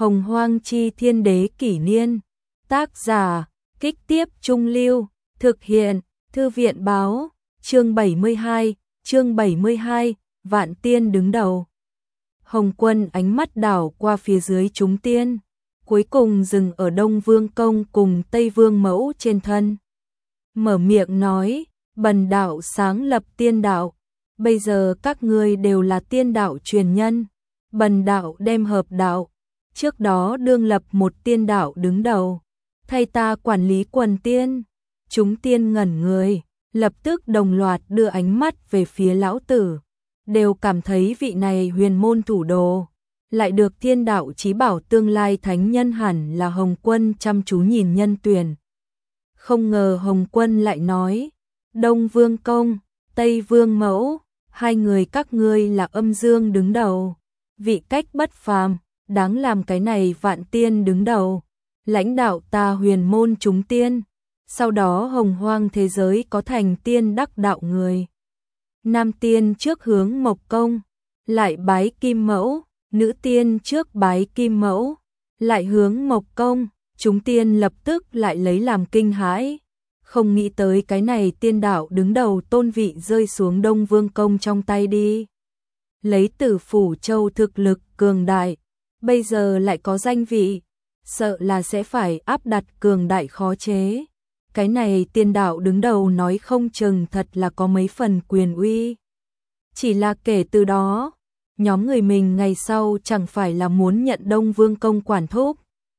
Hồng Hoang Chi Thiên Đế Kỷ Niên. Tác giả, Kích Tiếp Trung Lưu. Thực hiện, Thư viện Báo. Chương 72, Vạn Tiên đứng đầu. Hồng Quân ánh mắt đảo qua phía dưới chúng tiên, cuối cùng dừng ở Đông Vương Công cùng Tây Vương Mẫu trên thân. Mở miệng nói, bần đạo sáng lập tiên đạo, bây giờ các ngươi đều là tiên đạo truyền nhân. Bần đạo đem hợp đạo, trước đó đương lập một tiên đạo đứng đầu, thay ta quản lý quần tiên. Chúng tiên ngẩn người, lập tức đồng loạt đưa ánh mắt về phía lão tử, đều cảm thấy vị này huyền môn thủ đồ, lại được thiên đạo chí bảo tương lai thánh nhân hẳn là Hồng Quân chăm chú nhìn nhân tuyển. Không ngờ Hồng Quân lại nói, Đông Vương Công, Tây Vương Mẫu, hai người các ngươi là âm dương đứng đầu, vị cách bất phàm, đáng làm cái này vạn tiên đứng đầu, lãnh đạo ta huyền môn chúng tiên. Sau đó hồng hoang thế giới có thành tiên đắc đạo người. Nam tiên trước hướng Mộc Công, lại bái Kim Mẫu, nữ tiên trước bái Kim Mẫu, lại hướng Mộc Công, chúng tiên lập tức lại lấy làm kinh hãi. Không nghĩ tới cái này tiên đạo đứng đầu tôn vị rơi xuống Đông Vương Công trong tay đi. Lấy Tử Phủ Châu thực lực cường đại, bây giờ lại có danh vị, sợ là sẽ phải áp đặt cường đại khó chế. Cái này tiên đạo đứng đầu nói không chừng thật là có mấy phần quyền uy. Chỉ là kể từ đó, nhóm người mình ngày sau chẳng phải là muốn nhận Đông Vương Công quản thúc.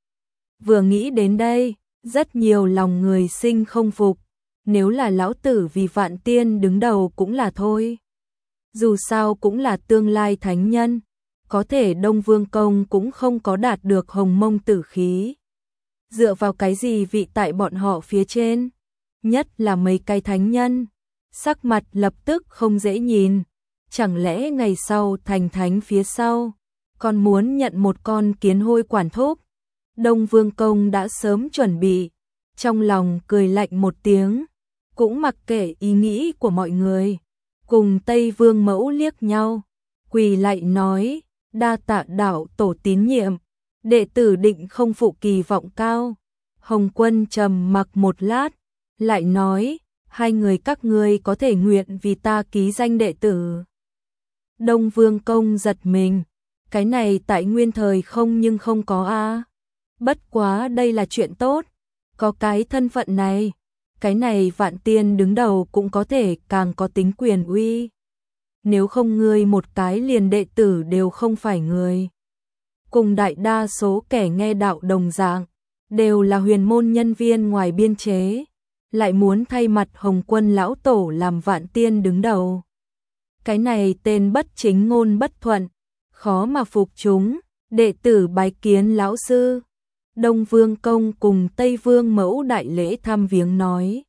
Vừa nghĩ đến đây, rất nhiều lòng người sinh không phục, nếu là lão tử vì vạn tiên đứng đầu cũng là thôi. Dù sao cũng là tương lai thánh nhân, có thể Đông Vương Công cũng không có đạt được hồng mông tử khí. Dựa vào cái gì vị tại bọn họ phía trên, nhất là mấy cái thánh nhân, sắc mặt lập tức không dễ nhìn. Chẳng lẽ ngày sau thành thánh phía sau, còn muốn nhận một con kiến hôi quản thúc? Đông Vương Công đã sớm chuẩn bị, trong lòng cười lạnh một tiếng, cũng mặc kệ ý nghĩ của mọi người, cùng Tây Vương Mẫu liếc nhau, quỳ lạy nói, đa tạ đạo tổ tín nhiệm, đệ tử định không phụ kỳ vọng cao. Hồng Quân trầm mặc một lát, lại nói, hai người các ngươi có thể nguyện vì ta ký danh đệ tử. Đông Vương Công giật mình, cái này tại nguyên thời không nhưng không có a. Bất quá đây là chuyện tốt, có cái thân phận này, cái này vạn tiên đứng đầu cũng có thể càng có tính quyền uy. Nếu không ngươi một cái liền đệ tử đều không phải người. Cùng đại đa số kẻ nghe đạo đồng dạng, đều là huyền môn nhân viên ngoài biên chế, lại muốn thay mặt Hồng Quân lão tổ làm vạn tiên đứng đầu. Cái này tên bất chính ngôn bất thuận, khó mà phục chúng, đệ tử bái kiến lão sư. Đông Vương Công cùng Tây Vương Mẫu đại lễ thăm viếng nói.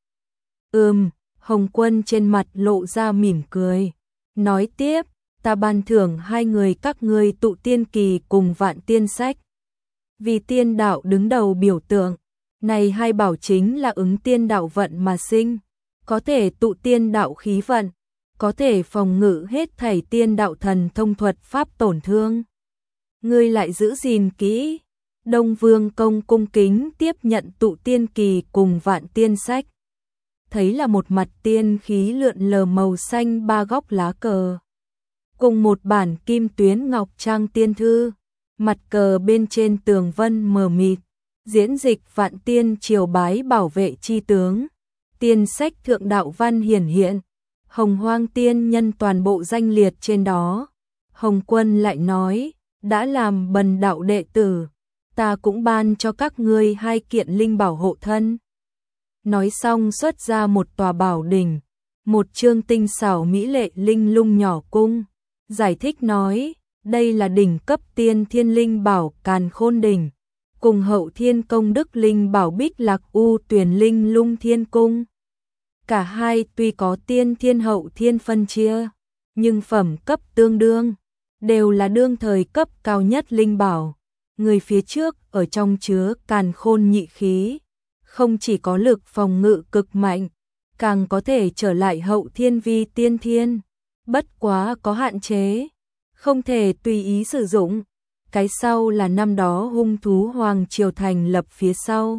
Hồng Quân trên mặt lộ ra mỉm cười, nói tiếp, ta ban thưởng hai người các ngươi tụ tiên kỳ cùng vạn tiên sách. Vì tiên đạo đứng đầu biểu tượng, này hai bảo chính là ứng tiên đạo vận mà sinh, có thể tụ tiên đạo khí vận, có thể phòng ngự hết thảy tiên đạo thần thông thuật pháp tổn thương. Ngươi lại giữ gìn kỹ. Đông Vương Công cung kính tiếp nhận tụ tiên kỳ cùng vạn tiên sách. Thấy là một mặt tiên khí lượn lờ màu xanh ba góc lá cờ, cùng một bản kim tuyến ngọc trang tiên thư, mặt cờ bên trên tường vân mờ mịt, diễn dịch vạn tiên triều bái bảo vệ chi tướng. Tiên sách thượng đạo văn hiển hiện, hồng hoang tiên nhân toàn bộ danh liệt trên đó. Hồng Quân lại nói, đã làm bần đạo đệ tử, ta cũng ban cho các ngươi hai kiện linh bảo hộ thân. Nói xong xuất ra một tòa bảo đỉnh, một chương tinh xảo mỹ lệ linh lung nhỏ cung, giải thích nói, đây là đỉnh cấp tiên thiên linh bảo Càn Khôn đỉnh, cùng hậu thiên công đức linh bảo Bích Lạc U Tuyền linh lung thiên cung. Cả hai tuy có tiên thiên hậu thiên phân chia, nhưng phẩm cấp tương đương, đều là đương thời cấp cao nhất linh bảo. Người phía trước ở trong chứa Càn Khôn nhị khí, không chỉ có lực phòng ngự cực mạnh, càng có thể trở lại hậu thiên vi tiên thiên, bất quá có hạn chế, không thể tùy ý sử dụng. cái sau là năm đó hung thú hoàng triều thành lập phía sau.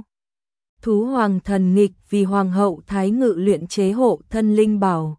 Thú hoàng thần nghịch vì hoàng hậu thái ngự luyện chế hộ thân linh bảo.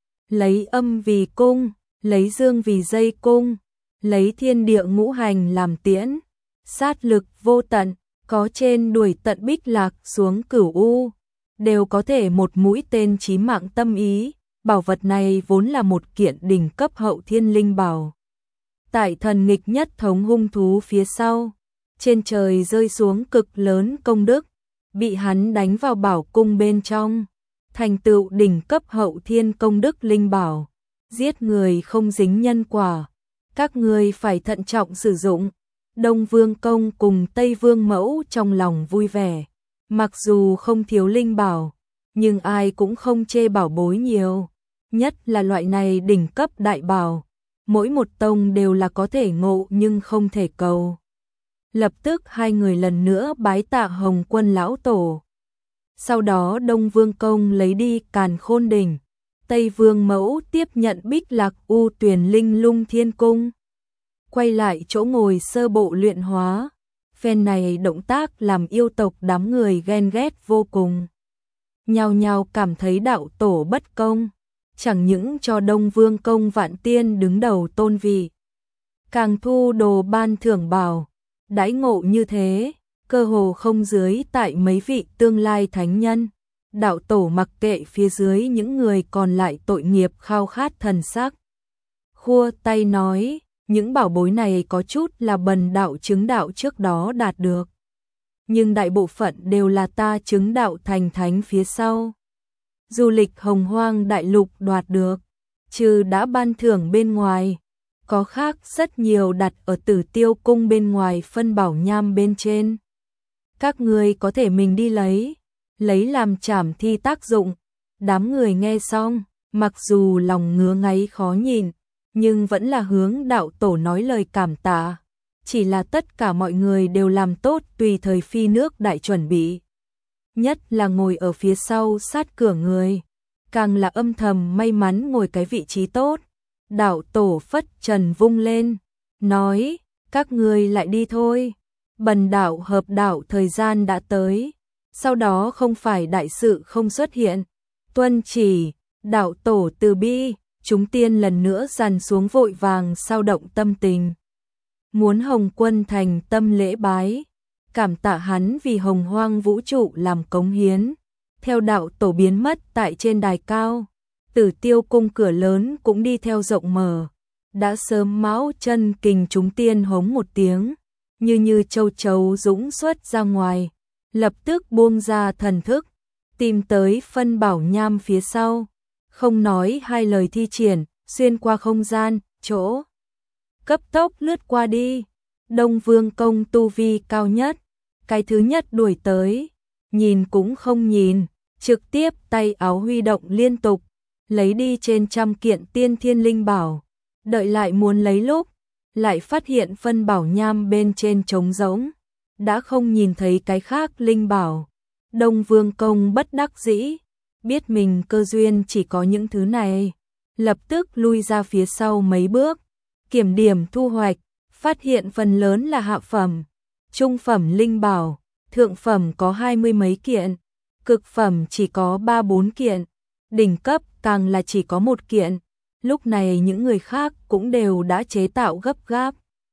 Lấy âm vì cung, lấy dương vì dây cung, lấy thiên địa ngũ hành làm tiễn, sát lực vô tận, có trên đuổi tận Bích Lạc xuống Cửu U, đều có thể một mũi tên chí mạng tâm ý. Bảo vật này vốn là một kiện đỉnh cấp hậu thiên linh bảo. Tại thần nghịch nhất thống hung thú phía sau, trên trời rơi xuống cực lớn công đức, bị hắn đánh vào bảo cung bên trong, thành tựu đỉnh cấp hậu thiên công đức linh bảo. Giết người không dính nhân quả, các ngươi phải thận trọng sử dụng. Đông Vương Công cùng Tây Vương Mẫu trong lòng vui vẻ, mặc dù không thiếu linh bảo, nhưng ai cũng không chê bảo bối nhiều, nhất là loại này đỉnh cấp đại bảo, mỗi một tông đều là có thể ngộ nhưng không thể cầu. Lập tức hai người lần nữa bái tạ Hồng Quân lão tổ. Sau đó Đông Vương Công lấy đi Càn Khôn Đỉnh, Tây Vương Mẫu tiếp nhận Bích Lạc U Tuyền Linh Lung Thiên Cung. Quay lại chỗ ngồi sơ bộ luyện hóa, phen này động tác làm yêu tộc đám người ghen ghét vô cùng. Nhao nhao cảm thấy đạo tổ bất công, chẳng những cho Đông Vương Công vạn tiên đứng đầu tôn vị, càng thu đồ ban thưởng bảo, đãi ngộ như thế, cơ hồ không dưới tại mấy vị tương lai thánh nhân. Đạo tổ mặc kệ phía dưới những người còn lại tội nghiệp khao khát thần sắc. Khua tay nói, những bảo bối này có chút là bần đạo chứng đạo trước đó đạt được, nhưng đại bộ phận đều là ta chứng đạo thành thánh phía sau. Du lịch Hồng Hoang đại lục đoạt được, trừ đã ban thưởng bên ngoài, có khác rất nhiều đặt ở Tử Tiêu cung bên ngoài phân bảo nham bên trên. Các ngươi có thể mình đi lấy làm trảm thi tác dụng. Đám người nghe xong, mặc dù lòng ngứa ngáy khó nhìn, nhưng vẫn là hướng đạo tổ nói lời cảm tạ. Chỉ là tất cả mọi người đều làm tốt tùy thời phi nước đại chuẩn bị. Nhất là ngồi ở phía sau sát cửa người, càng là âm thầm may mắn ngồi cái vị trí tốt. Đạo tổ phất trần vung lên, nói, các ngươi lại đi thôi. Bần đạo hợp đạo thời gian đã tới, sau đó không phải đại sự không xuất hiện. Tuân chỉ, đạo tổ từ bi, chúng tiên lần nữa dàn xuống vội vàng sao động tâm tình. Muốn Hồng Quân thành tâm lễ bái, cảm tạ hắn vì Hồng Hoang vũ trụ làm cống hiến. Theo đạo tổ biến mất tại trên đài cao, Tử Tiêu cung cửa lớn cũng đi theo rộng mở. Đã sớm mão chân kình chúng tiên hống một tiếng, như châu chấu dũng xuất ra ngoài, lập tức buông ra thần thức, tìm tới phân bảo nham phía sau, không nói hai lời thi triển, xuyên qua không gian, chỗ cấp tốc lướt qua đi. Đông Vương Công tu vi cao nhất, cái thứ nhất đuổi tới, nhìn cũng không nhìn, trực tiếp tay áo huy động liên tục, lấy đi trên trăm kiện tiên thiên linh bảo. Đợi lại muốn lấy lúc, lại phát hiện phân bảo nham bên trên trống rỗng, đã không nhìn thấy cái khác linh bảo. Đông Vương Công bất đắc dĩ, biết mình cơ duyên chỉ có những thứ này, lập tức lui ra phía sau mấy bước, kiểm điểm thu hoạch, phát hiện phần lớn là hạ phẩm, trung phẩm linh bảo, thượng phẩm có 20 mấy kiện, cực phẩm chỉ có 3-4 kiện, đỉnh cấp càng là chỉ có 1 kiện. Lúc này những người khác cũng đều đã chế tạo gấp gáp,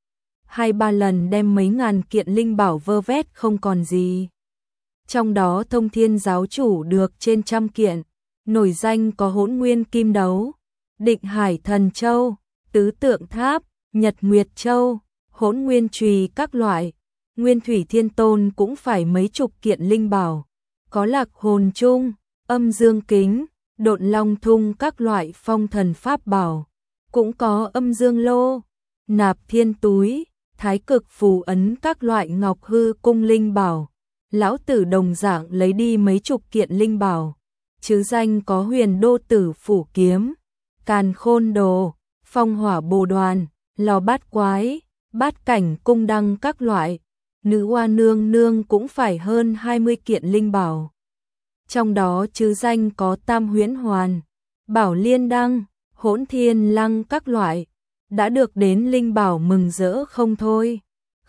2-3 lần đem mấy ngàn kiện linh bảo vơ vét không còn gì. Trong đó Thông Thiên giáo chủ được trên 100 kiện, nổi danh có Hỗn Nguyên Kim Đấu, Định Hải Thần Châu, Tứ Tượng Tháp, Nhật Nguyệt Châu, Hỗn Nguyên Chùy các loại. Nguyên Thủy Thiên Tôn cũng phải mấy chục kiện linh bảo, có Lạc Hồn Chung, Âm Dương Kính, Độn Long Thung các loại phong thần pháp bảo, cũng có Âm Dương Lô, Nạp Thiên Túi, Thái Cực Phù Ấn các loại Ngọc Hư Cung linh bảo. Lão tử đồng dạng lấy đi mấy chục kiện linh bảo, chứ danh có Huyền Đô Tử Phủ Kiếm, Càn Khôn Đồ, Phong Hỏa Bồ Đoàn, Lò Bát Quái, Bát Cảnh Cung Đăng các loại. Nữ Hoa Nương Nương cũng phải hơn 20 kiện linh bảo. Trong đó chứ danh có Tam Huyễn Hoàn, Bảo Liên Đăng, Hỗn Thiên Lăng các loại. Đã được đến linh bảo mừng rỡ không thôi.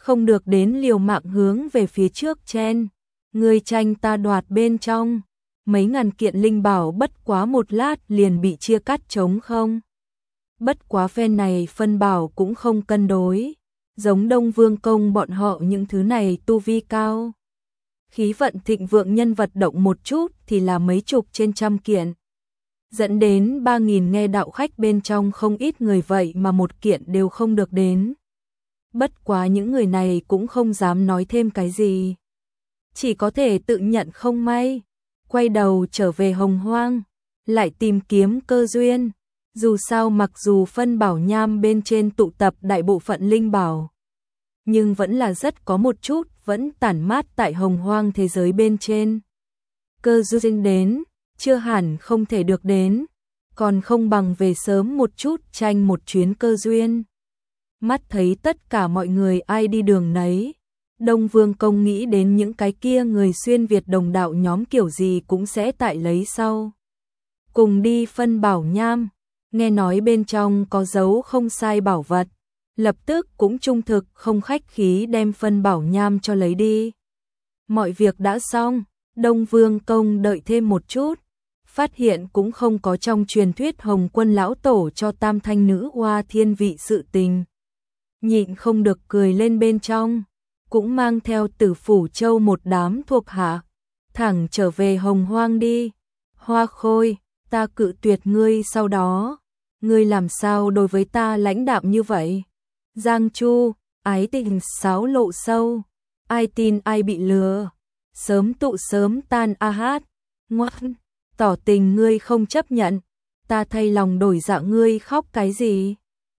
không được đến liều mạng hướng về phía trước chen, ngươi tranh ta đoạt bên trong. Mấy ngàn kiện linh bảo bất quá một lát liền bị chia cắt trống không. Bất quá phe này phân bảo cũng không cân đối, giống Đông Vương Công bọn họ những thứ này tu vi cao. Khí vận thịnh vượng nhân vật động một chút thì là mấy chục trên trăm kiện. Dẫn đến 3.000 nghe đạo khách bên trong không ít người vậy mà một kiện đều không được đến. Bất quá những người này cũng không dám nói thêm cái gì. Chỉ có thể tự nhận không may, quay đầu trở về Hồng Hoang, lại tìm kiếm cơ duyên. Dù sao mặc dù phân bảo nham bên trên tụ tập đại bộ phận linh bảo, nhưng vẫn là rất có một chút vẫn tản mát tại Hồng Hoang thế giới bên trên. Cơ duyên đến, chưa hẳn không thể được đến, còn không bằng về sớm một chút tranh một chuyến cơ duyên. Mắt thấy tất cả mọi người ai đi đường nấy, Đông Vương Công nghĩ đến những cái kia người xuyên Việt đồng đạo nhóm kiểu gì cũng sẽ tại lấy sau. Cùng đi phân bảo nham, nghe nói bên trong có dấu không sai bảo vật, lập tức cũng trung thực không khách khí đem phân bảo nham cho lấy đi. Mọi việc đã xong, Đông Vương Công đợi thêm một chút, phát hiện cũng không có trong truyền thuyết Hồng Quân lão tổ cho tam thanh nữ hoa thiên vị sự tình. Nhịn không được cười lên bên trong, cũng mang theo Tử Phủ Châu một đám thuộc hạ, thẳng trở về Hồng Hoang đi. Hoa Khôi, ta cự tuyệt ngươi sau đó, ngươi làm sao đối với ta lãnh đạm như vậy? Giang Chu, ái tình sáo lộ sâu, ai tin ai bị lừa, sớm tụ sớm tan a hát, ngoan, tỏ tình ngươi không chấp nhận, ta thay lòng đổi dạ ngươi khóc cái gì?